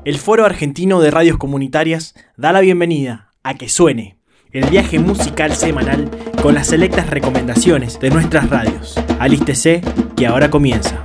El Foro Argentino de Radios Comunitarias da la bienvenida a Que Suene, el viaje musical semanal con las selectas recomendaciones de nuestras radios. Alístese, que ahora comienza.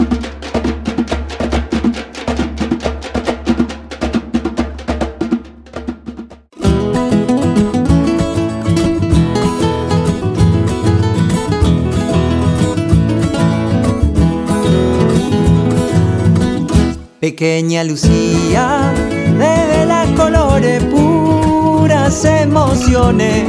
Pequeña Lucía, revela colores, puras emociones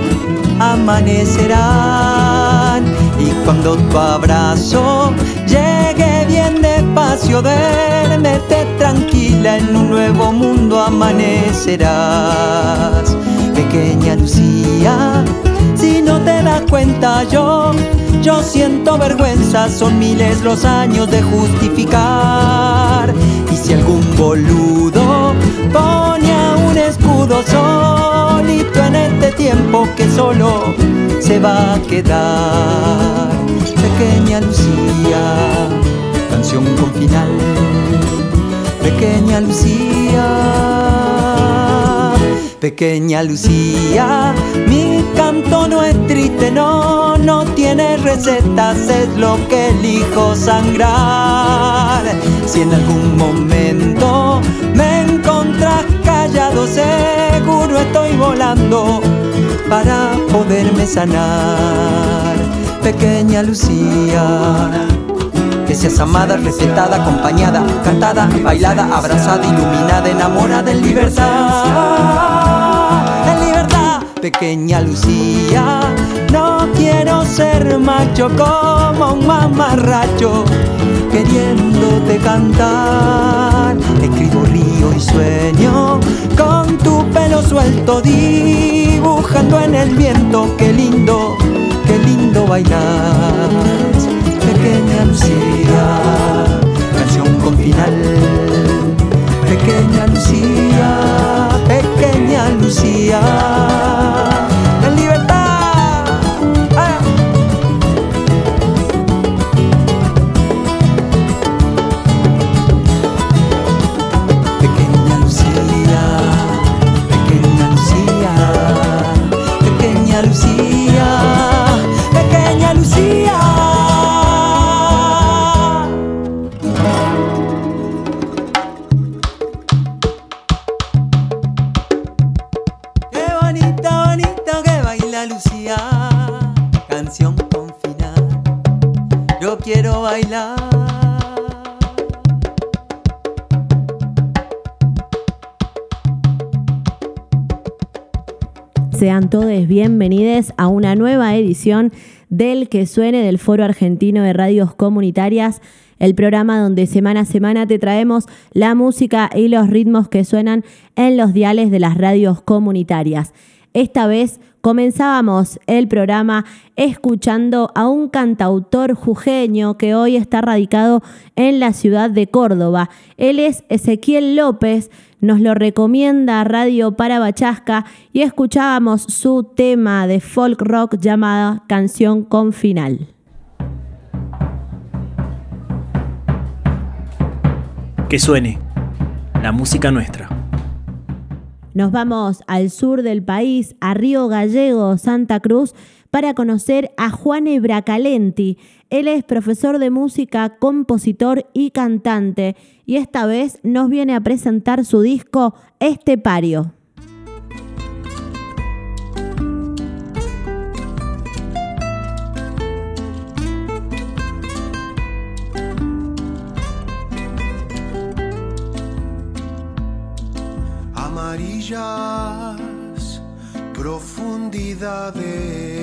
amanecerán. Y cuando tu abrazo llegue bien despacio, duérmete tranquila, en un nuevo mundo amanecerás. Pequeña Lucía, si no te das cuenta yo siento vergüenza, son miles los años de justificar. Y si algún boludo pone a un escudo solito en este tiempo que solo se va a quedar. Pequeña Lucía, canción con final. Pequeña Lucía, pequeña Lucía, mi canto no es triste, no tiene recetas, es lo que elijo sangrar. Si en algún momento me encontrás callado, seguro estoy volando para poderme sanar. Pequeña Lucía, que seas amada, respetada, acompañada, cantada, bailada, abrazada, iluminada, enamorada, en libertad, en libertad. Pequeña Lucía, no quiero ser macho como un mamarracho, queriéndote cantar. Escribo río y sueño con tu pelo suelto, dibujando en el viento. Qué lindo bailar. Pequeña Lucía, canción con final. Pequeña Lucía, pequeña Lucía, en libertad. Pequeña Lucía, pequeña Lucía, pequeña Lucía, pequeña Lucía. Lucía, canción con final. Yo quiero bailar. Sean todos bienvenidos a una nueva edición del Que Suene del Foro Argentino de Radios Comunitarias, el programa donde semana a semana te traemos la música y los ritmos que suenan en los diales de las radios comunitarias. Esta vez comenzábamos el programa escuchando a un cantautor jujeño que hoy está radicado en la ciudad de Córdoba. Él es Ezequiel López, nos lo recomienda Radio Parabachasca y escuchábamos su tema de folk rock llamada Canción con Final. Que suene, la música nuestra. Nos vamos al sur del país, a Río Gallego, Santa Cruz, para conocer a Juane Bracalenti. Él es profesor de música, compositor y cantante, y esta vez nos viene a presentar su disco Estepario. Amarillas profundidades,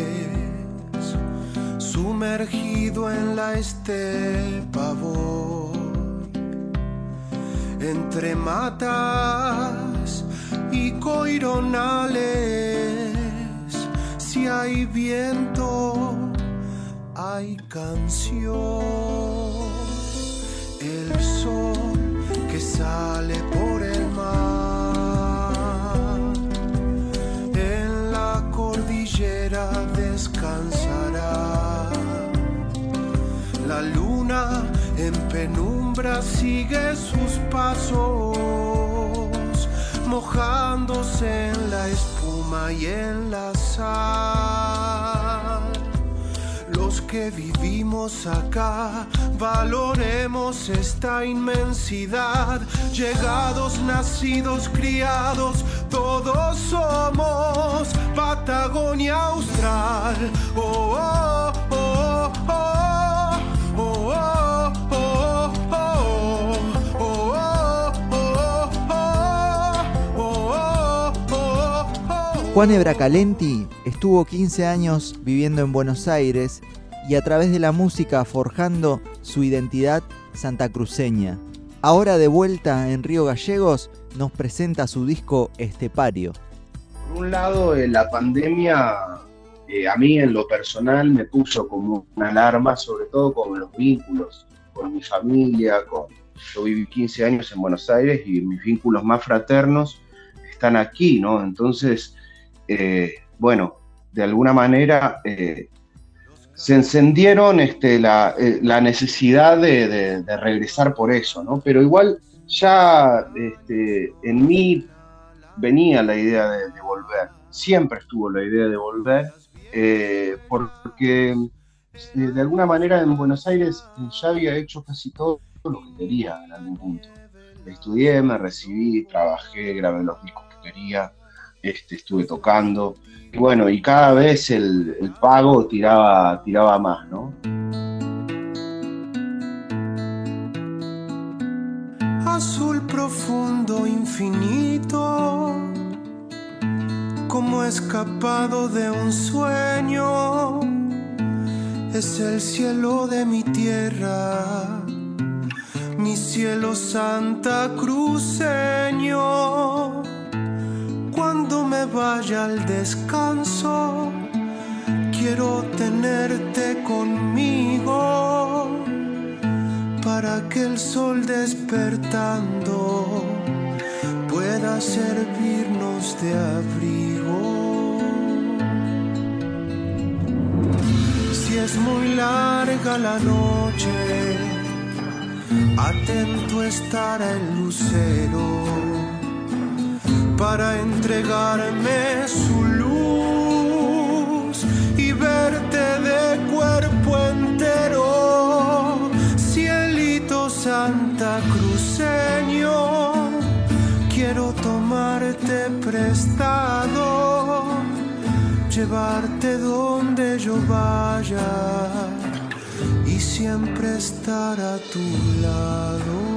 sumergido en la estepa voy, entre matas y coironales. Si hay viento, hay canción. El sol que sale por el mar, en la cordillera descansará. La luna en penumbra sigue sus pasos, mojándose en la espuma y en la sal. Los que vivimos acá, valoremos esta inmensidad. Llegados, nacidos, criados, todos somos Patagonia Austral. Oh, oh, oh, oh, oh, oh, oh, oh. Juan Ebracalenti estuvo 15 años viviendo en Buenos Aires y a través de la música forjando su identidad santacruceña. Ahora de vuelta en Río Gallegos nos presenta su disco Estepario. Por un lado, la pandemia a mí en lo personal me puso como una alarma, sobre todo con los vínculos, con mi familia. Yo viví 15 años en Buenos Aires y mis vínculos más fraternos están aquí, ¿no? Entonces, bueno, de alguna manera se encendieron la necesidad de regresar por eso, ¿no? Pero igual ya en mí venía la idea de volver, siempre estuvo la idea de volver, porque de alguna manera en Buenos Aires ya había hecho casi todo lo que quería en algún punto. Estudié, me recibí, trabajé, grabé los discos que quería, estuve tocando, y bueno, y cada vez el pago tiraba más, ¿no? Azul profundo, infinito, como escapado de un sueño, es el cielo de mi tierra, mi cielo santacruceño. Cuando me vaya al descanso, quiero tenerte conmigo, para que el sol despertando pueda servirnos de abrigo. Si es muy larga la noche, atento estará el lucero para entregarme su luz y verte de cuerpo entero. Cielito santacruceño, quiero tomarte prestado, llevarte donde yo vaya y siempre estar a tu lado.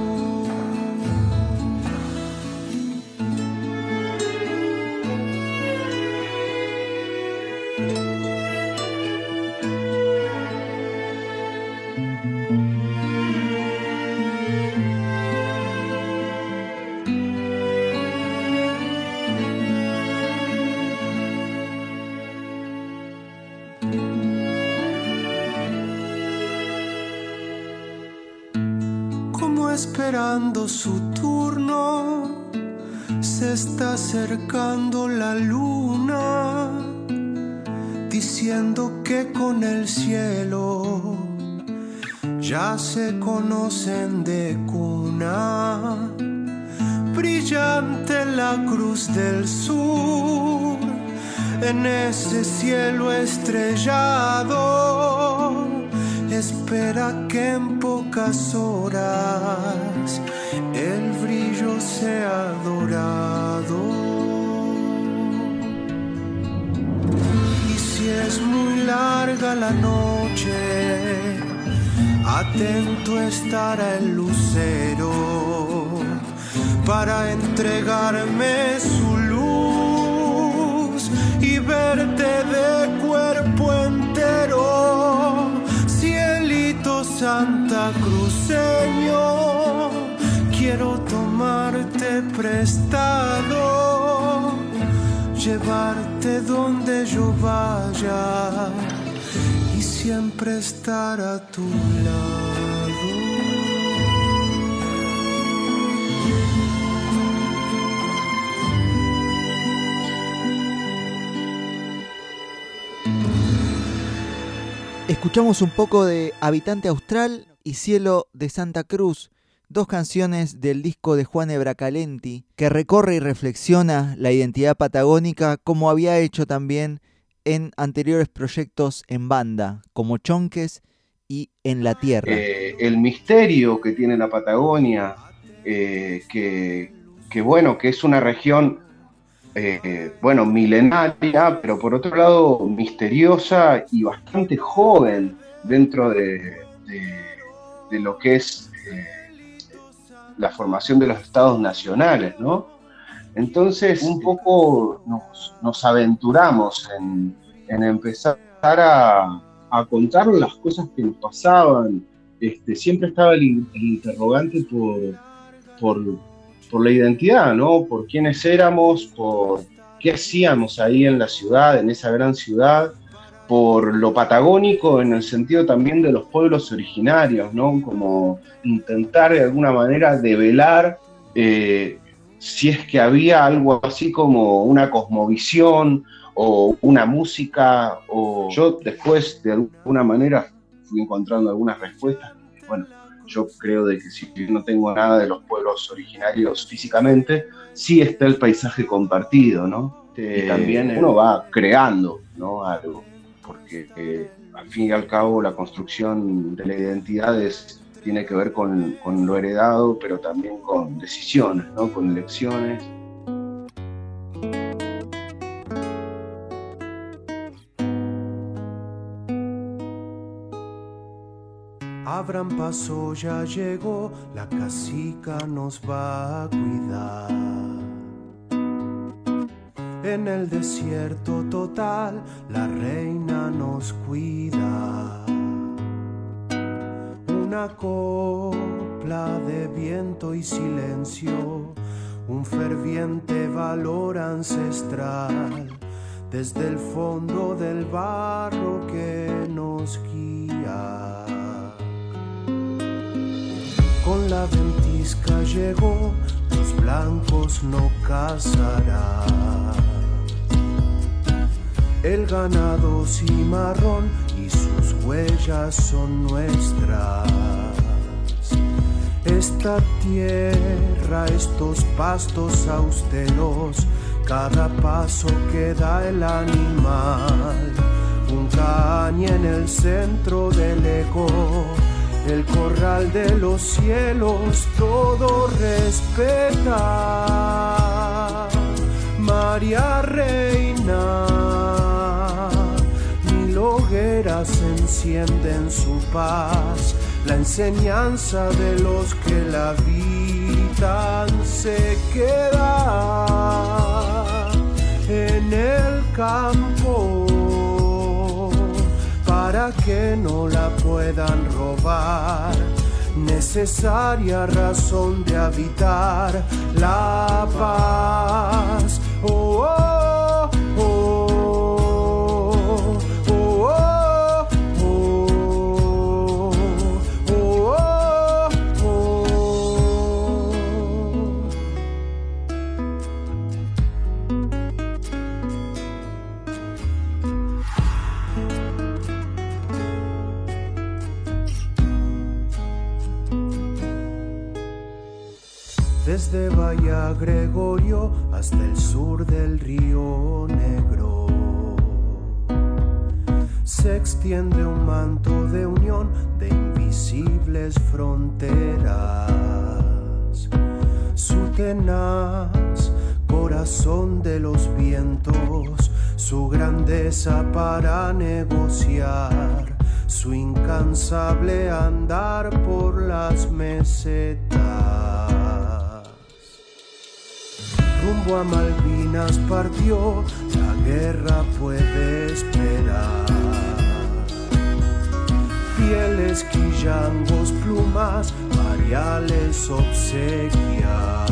Esperando su turno, se está acercando la luna, diciendo que con el cielo ya se conocen de cuna. Brillante la cruz del sur, en ese cielo estrellado, espera que en pocas horas el brillo sea dorado. Y si es muy larga la noche, atento estará el lucero para entregarme su luz y verte de cuerpo entero. Cielito santacruceño, quiero tomarte prestado, llevarte donde yo vaya y siempre estar a tu lado. Escuchamos un poco de Habitante Austral y Cielo de Santa Cruz, 2 canciones del disco de Juane Bracalenti, que recorre y reflexiona la identidad patagónica como había hecho también en anteriores proyectos en banda, como Chonques y En la Tierra. El misterio que tiene la Patagonia, que es una región milenaria, pero por otro lado misteriosa y bastante joven dentro de lo que es la formación de los estados nacionales, ¿no? Entonces un poco nos aventuramos en empezar a contar las cosas que nos pasaban. Siempre estaba el interrogante por la identidad, ¿no? Por quiénes éramos, por qué hacíamos ahí en la ciudad, en esa gran ciudad, por lo patagónico en el sentido también de los pueblos originarios, ¿no? Como intentar de alguna manera develar si es que había algo así como una cosmovisión o una música, o yo después de alguna manera fui encontrando algunas respuestas. Bueno, yo creo de que si no tengo nada de los pueblos originarios físicamente, sí está el paisaje compartido, ¿no? Y también uno va creando, ¿no? Algo, porque al fin y al cabo la construcción de la identidad tiene que ver con lo heredado, pero también con decisiones, ¿no? Con elecciones. Abran paso, ya llegó, la cacica nos va a cuidar. En el desierto total, la reina nos cuida. Una copla de viento y silencio, un ferviente valor ancestral, desde el fondo del barro que nos guía. Con la ventisca llegó, los blancos no cazarán. El ganado cimarrón y sus huellas son nuestras. Esta tierra, estos pastos austeros, cada paso que da el animal, un caña en el centro del eco. El corral de los cielos todo respeta. María Reina, mil hogueras encienden su paz. La enseñanza de los que la habitan se queda en el campo, para que no la puedan robar. Necesaria razón de habitar la paz. Oh, oh, oh, oh, oh, oh, oh, Desde Bahía Gregorio hasta el sur del Río Negro se extiende un manto de unión de invisibles fronteras. Su tenaz corazón de los vientos, su grandeza para negociar, su incansable andar por las mesetas. Rumbo a Malvinas partió, la guerra puede esperar. Pieles, quillangos, plumas, variales obsequias.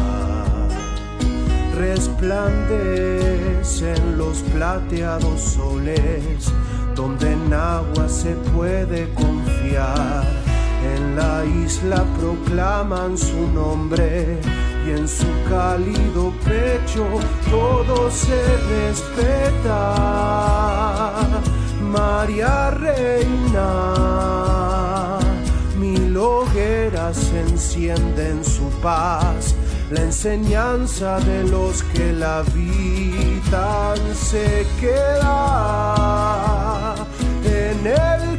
Resplandecen los plateados soles, donde en agua se puede confiar. En la isla proclaman su nombre y en su cálido pecho todo se respeta. María Reina, mil hogueras horas encienden su paz. La enseñanza de los que la habitan se queda en el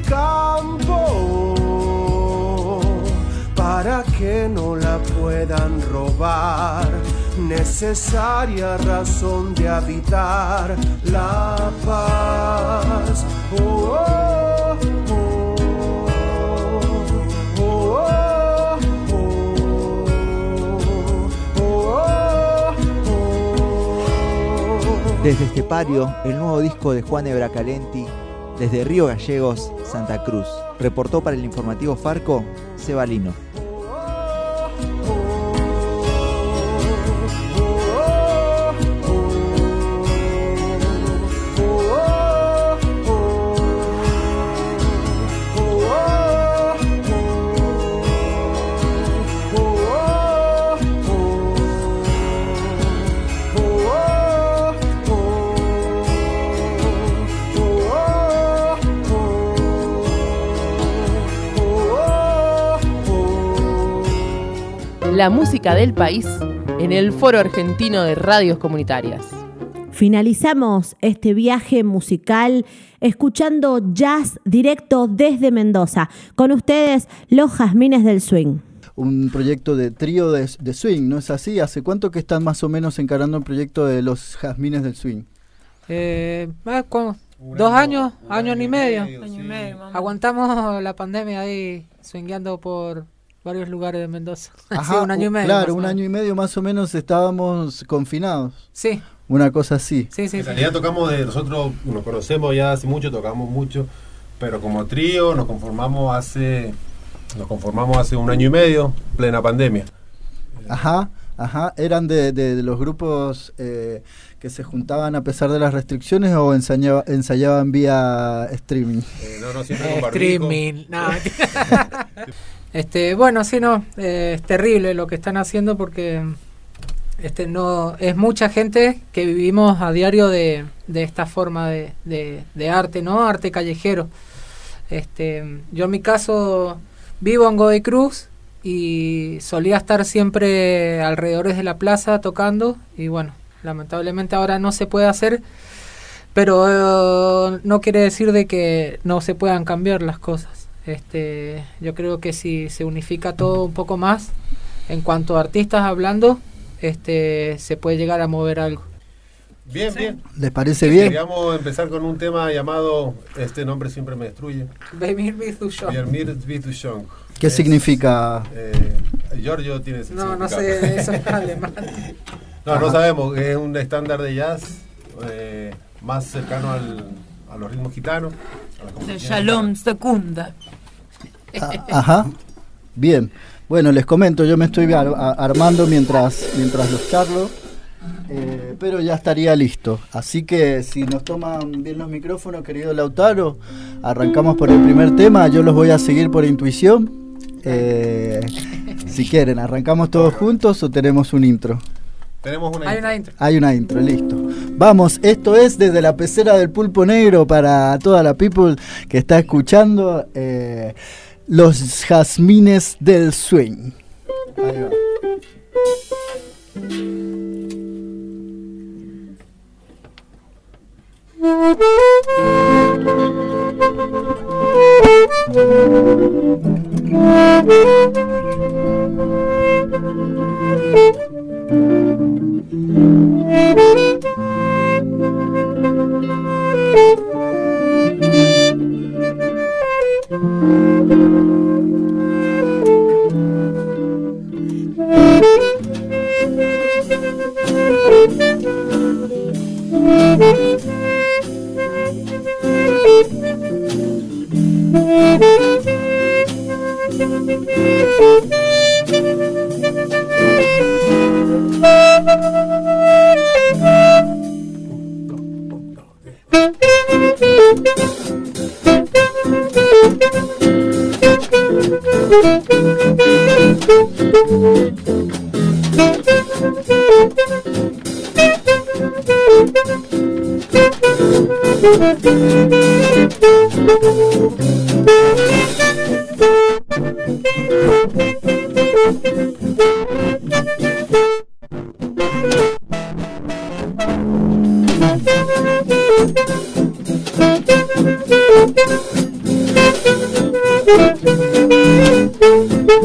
campo para que no la puedan robar. Necesaria razón de habitar la paz. Oh, oh, oh, oh, oh, oh. Desde Estepario, el nuevo disco de Juan de Bracalenti, desde Río Gallegos, Santa Cruz. Reportó para el informativo Farco, Seba Lino. La música del país en el Foro Argentino de Radios Comunitarias. Finalizamos este viaje musical escuchando jazz directo desde Mendoza. Con ustedes, los Jazmines del Swing. Un proyecto de trío de swing, ¿no es así? ¿Hace cuánto que están más o menos encarando el proyecto de los Jazmines del Swing? 2 años, año y medio. Aguantamos la pandemia ahí, swingueando por varios lugares de Mendoza. Ajá, 1 año y medio. Claro, 1 año y medio más o menos estábamos confinados. Sí. Una cosa así. Sí. En realidad tocamos nosotros nos conocemos ya hace mucho, tocamos mucho, pero como trío nos conformamos hace 1 año y medio, plena pandemia. Ajá. ¿Eran de los grupos que se juntaban a pesar de las restricciones o ensayaban vía streaming? No, siempre con streaming, no. Bueno, sí, no, es terrible lo que están haciendo porque no es mucha gente que vivimos a diario de esta forma de arte, ¿no? Arte callejero. Yo en mi caso vivo en Godoy Cruz y solía estar siempre alrededor de la plaza tocando y bueno, lamentablemente ahora no se puede hacer, pero no quiere decir de que no se puedan cambiar las cosas. Yo creo que si se unifica todo un poco más en cuanto a artistas hablando, se puede llegar a mover algo. Bien. ¿Les parece bien? Queríamos empezar con un tema llamado Este nombre siempre me destruye. Beimir Bitushong. ¿Qué significa? Giorgio tiene ese significado. No sé, eso es alemán. No sabemos, es un estándar de jazz más cercano a los ritmos gitanos. De Shalom Secunda. Ajá. Bien. Bueno, les comento, yo me estoy armando mientras los charlo, pero ya estaría listo. Así que si nos toman bien los micrófonos, querido Lautaro, arrancamos por el primer tema. Yo los voy a seguir por intuición. Si quieren, ¿arrancamos todos juntos o tenemos un intro? Hay una intro, listo. Vamos, esto es desde la pecera del Pulpo Negro para toda la people que está escuchando los Jazmines del Swing. Ahí va.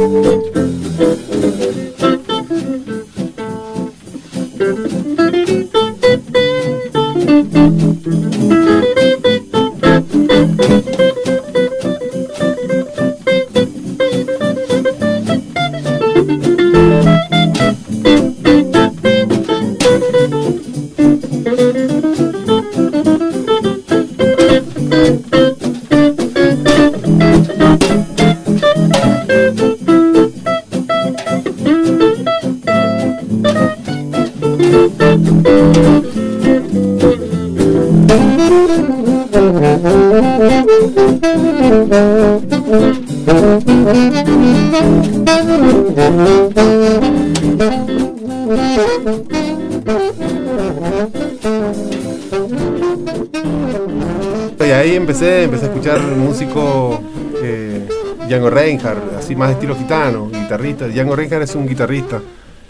Y ahí empecé a escuchar músico Django Reinhardt, así más de estilo gitano, guitarrista. Django Reinhardt es un guitarrista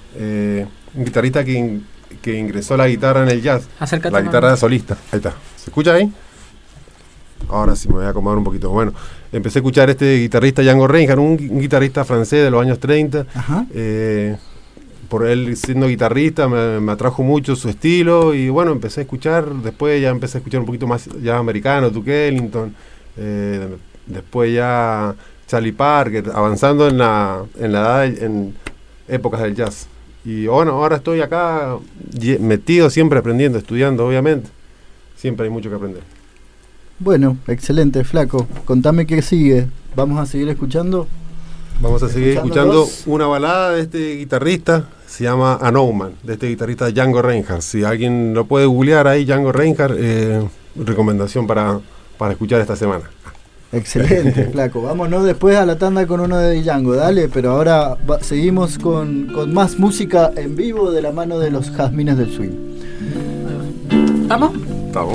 que ingresó a la guitarra en el jazz. Acércate, la guitarra solista. Ahí está. ¿Se escucha ahí? Ahora sí me voy a acomodar un poquito. Bueno, empecé a escuchar este guitarrista Django Reinhardt, un guitarrista francés de los años 30. Por él siendo guitarrista me atrajo mucho su estilo y bueno, empecé a escuchar, después ya empecé a escuchar un poquito más ya americano, Duke Ellington, después ya Charlie Parker, avanzando en la edad, en épocas del jazz. Y bueno, ahora estoy acá metido, siempre aprendiendo, estudiando, obviamente. Siempre hay mucho que aprender. Bueno, excelente, Flaco. Contame qué sigue. ¿Vamos a seguir escuchando? Vamos a seguir escuchando una balada de este guitarrista, se llama A No Man, de este guitarrista Django Reinhardt. Si alguien lo puede googlear ahí, Django Reinhardt, recomendación para escuchar esta semana. Excelente, Flaco. Vámonos después a la tanda con uno de Django, dale, pero ahora seguimos con más música en vivo de la mano de los Jazmines del Swing. ¿Estamos? Estamos.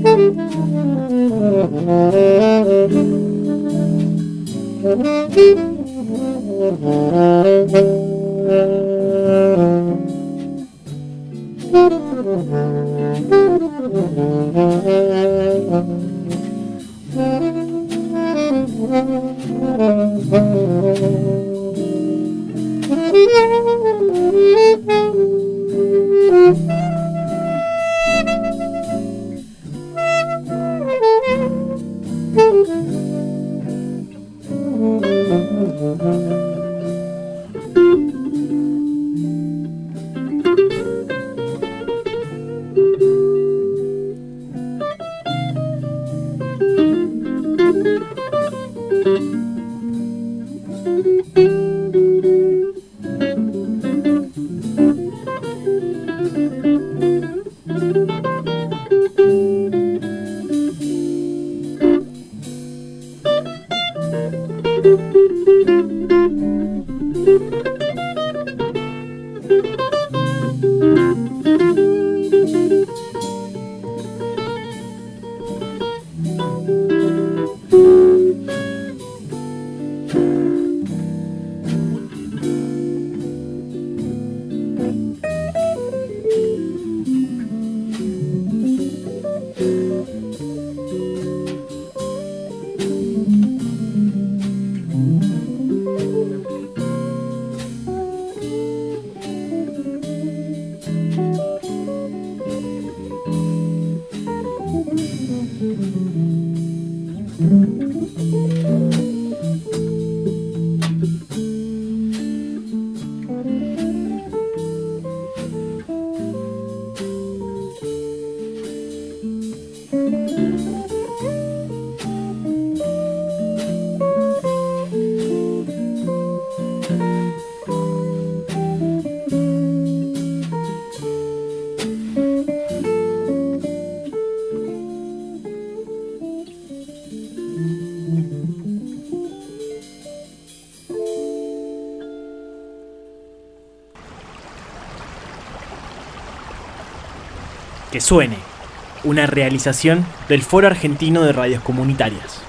Que suene, una realización del Foro Argentino de Radios Comunitarias.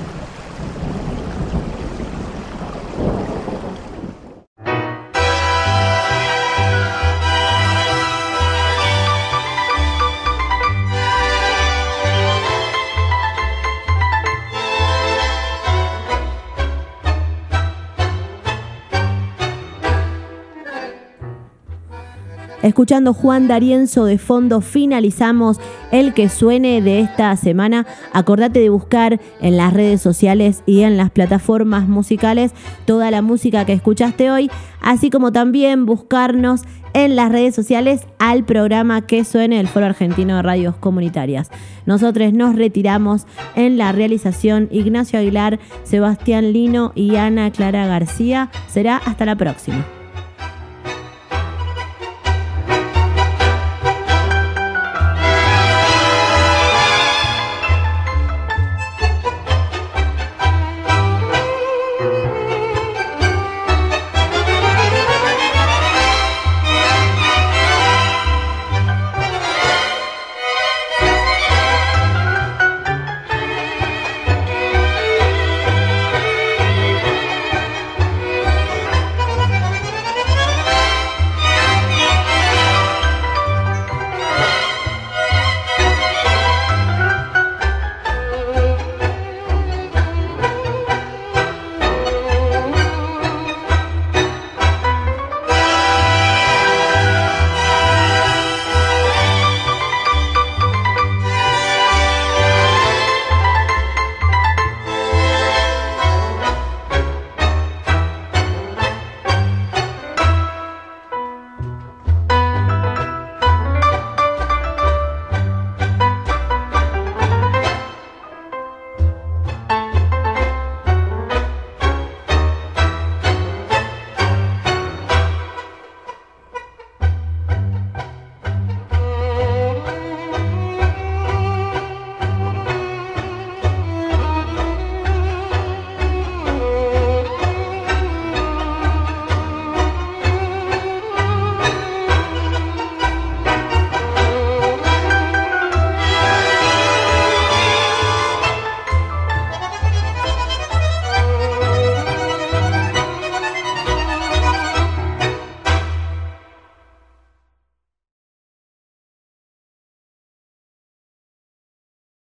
Escuchando Juan D'Arienzo de fondo, finalizamos el que suene de esta semana. Acordate de buscar en las redes sociales y en las plataformas musicales toda la música que escuchaste hoy, así como también buscarnos en las redes sociales al programa Que Suene del Foro Argentino de Radios Comunitarias. Nosotros nos retiramos. En la realización Ignacio Aguilar, Sebastián Lino y Ana Clara García. Será hasta la próxima.